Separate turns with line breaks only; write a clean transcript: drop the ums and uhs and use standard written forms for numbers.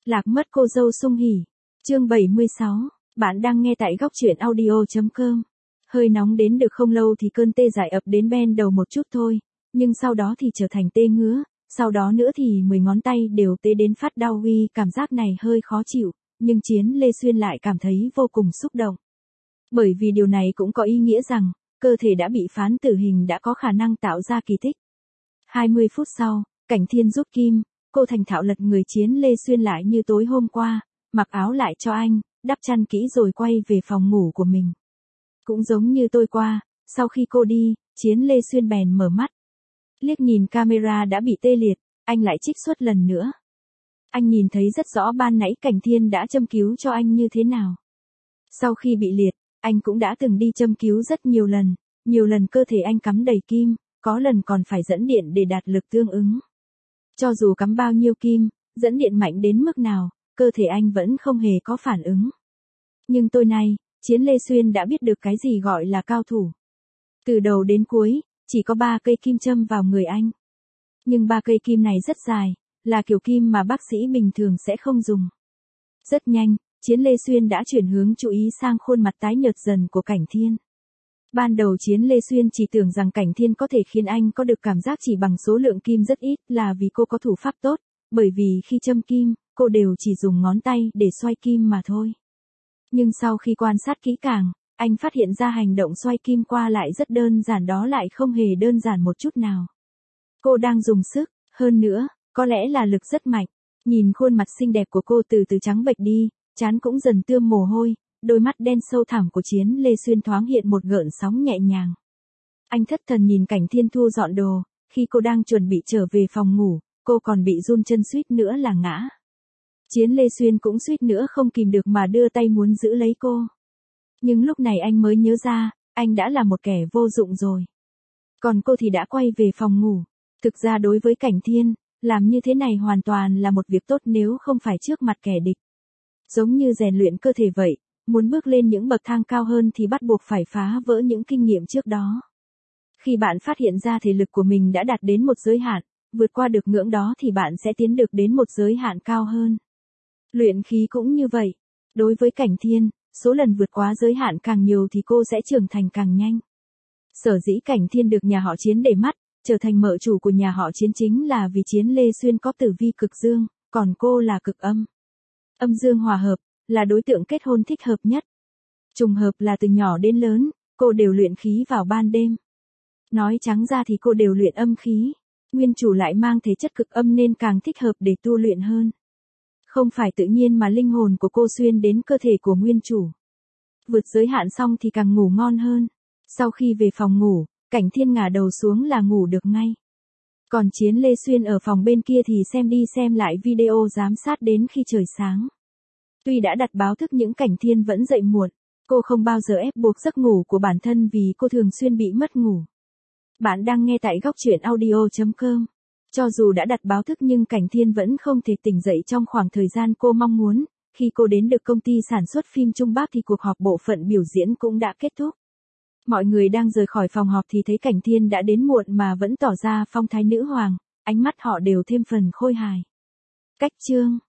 Lạc mất cô dâu Sung Hỉ. Chương 76. Bạn đang nghe tại góc truyện audio.com. Hơi nóng đến được không lâu thì cơn tê dại ập đến bên đầu một chút thôi, nhưng sau đó thì trở thành tê ngứa, sau đó nữa thì 10 ngón tay đều tê đến phát đau. Cảm giác này hơi khó chịu, nhưng Chiến Lê Xuyên lại cảm thấy vô cùng xúc động. Bởi vì điều này cũng có ý nghĩa rằng, cơ thể đã bị phán tử hình đã có khả năng tạo ra kỳ tích. 20 phút sau, Cảnh Thiên rút kim, cô thành thạo lật người Chiến Lê Xuyên lại như tối hôm qua, mặc áo lại cho anh, đắp chăn kỹ rồi quay về phòng ngủ của mình. Cũng giống như tôi qua, sau khi cô đi, Chiến Lê Xuyên bèn mở mắt. Liếc nhìn camera đã bị tê liệt, anh lại trích xuất lần nữa. Anh nhìn thấy rất rõ ban nãy Cảnh Thiên đã châm cứu cho anh như thế nào. Sau khi bị liệt, anh cũng đã từng đi châm cứu rất nhiều lần cơ thể anh cắm đầy kim, có lần còn phải dẫn điện để đạt lực tương ứng. Cho dù cắm bao nhiêu kim, dẫn điện mạnh đến mức nào, cơ thể anh vẫn không hề có phản ứng. Nhưng tối nay, Chiến Lê Xuyên đã biết được cái gì gọi là cao thủ. Từ đầu đến cuối, chỉ có 3 cây kim châm vào người anh. Nhưng 3 cây kim này rất dài, là kiểu kim mà bác sĩ bình thường sẽ không dùng. Rất nhanh, Chiến Lê Xuyên đã chuyển hướng chú ý sang khuôn mặt tái nhợt dần của Cảnh Thiên. Ban đầu Chiến Lê Xuyên chỉ tưởng rằng Cảnh Thiên có thể khiến anh có được cảm giác chỉ bằng số lượng kim rất ít là vì cô có thủ pháp tốt, bởi vì khi châm kim, cô đều chỉ dùng ngón tay để xoay kim mà thôi. Nhưng sau khi quan sát kỹ càng, anh phát hiện ra hành động xoay kim qua lại rất đơn giản, đó lại không hề đơn giản một chút nào. Cô đang dùng sức, hơn nữa, có lẽ là lực rất mạnh. Nhìn khuôn mặt xinh đẹp của cô từ từ trắng bệch đi, trán cũng dần tươm mồ hôi, đôi mắt đen sâu thẳm của Chiến Lê Xuyên thoáng hiện một gợn sóng nhẹ nhàng. Anh thất thần nhìn Cảnh Thiên thu dọn đồ, khi cô đang chuẩn bị trở về phòng ngủ, cô còn bị run chân suýt nữa là ngã. Chiến Lê Xuyên cũng suýt nữa không kìm được mà đưa tay muốn giữ lấy cô. Nhưng lúc này anh mới nhớ ra, anh đã là một kẻ vô dụng rồi. Còn cô thì đã quay về phòng ngủ. Thực ra đối với Cảnh Thiên, làm như thế này hoàn toàn là một việc tốt nếu không phải trước mặt kẻ địch. Giống như rèn luyện cơ thể vậy, muốn bước lên những bậc thang cao hơn thì bắt buộc phải phá vỡ những kinh nghiệm trước đó. Khi bạn phát hiện ra thể lực của mình đã đạt đến một giới hạn, vượt qua được ngưỡng đó thì bạn sẽ tiến được đến một giới hạn cao hơn. Luyện khí cũng như vậy. Đối với Cảnh Thiên, số lần vượt quá giới hạn càng nhiều thì cô sẽ trưởng thành càng nhanh. Sở dĩ Cảnh Thiên được nhà họ Chiến để mắt, trở thành mợ chủ của nhà họ Chiến chính là vì Chiến Lê Xuyên có tử vi cực dương, còn cô là cực âm. Âm dương hòa hợp, là đối tượng kết hôn thích hợp nhất. Trùng hợp là từ nhỏ đến lớn, cô đều luyện khí vào ban đêm. Nói trắng ra thì cô đều luyện âm khí. Nguyên chủ lại mang thể chất cực âm nên càng thích hợp để tu luyện hơn. Không phải tự nhiên mà linh hồn của cô xuyên đến cơ thể của nguyên chủ. Vượt giới hạn xong thì càng ngủ ngon hơn. Sau khi về phòng ngủ, Cảnh Thiên ngả đầu xuống là ngủ được ngay. Còn Chiến Lê Xuyên ở phòng bên kia thì xem đi xem lại video giám sát đến khi trời sáng. Tuy đã đặt báo thức nhưng Cảnh Thiên vẫn dậy muộn. Cô không bao giờ ép buộc giấc ngủ của bản thân vì cô thường xuyên bị mất ngủ. Bạn đang nghe tại góc truyện audio.com. Cho dù đã đặt báo thức nhưng Cảnh Thiên vẫn không thể tỉnh dậy trong khoảng thời gian cô mong muốn. Khi cô đến được công ty sản xuất phim Trung Bắc thì cuộc họp bộ phận biểu diễn cũng đã kết thúc. Mọi người đang rời khỏi phòng họp thì thấy Cảnh Thiên đã đến muộn mà vẫn tỏ ra phong thái nữ hoàng, ánh mắt họ đều thêm phần khôi hài. Cách chương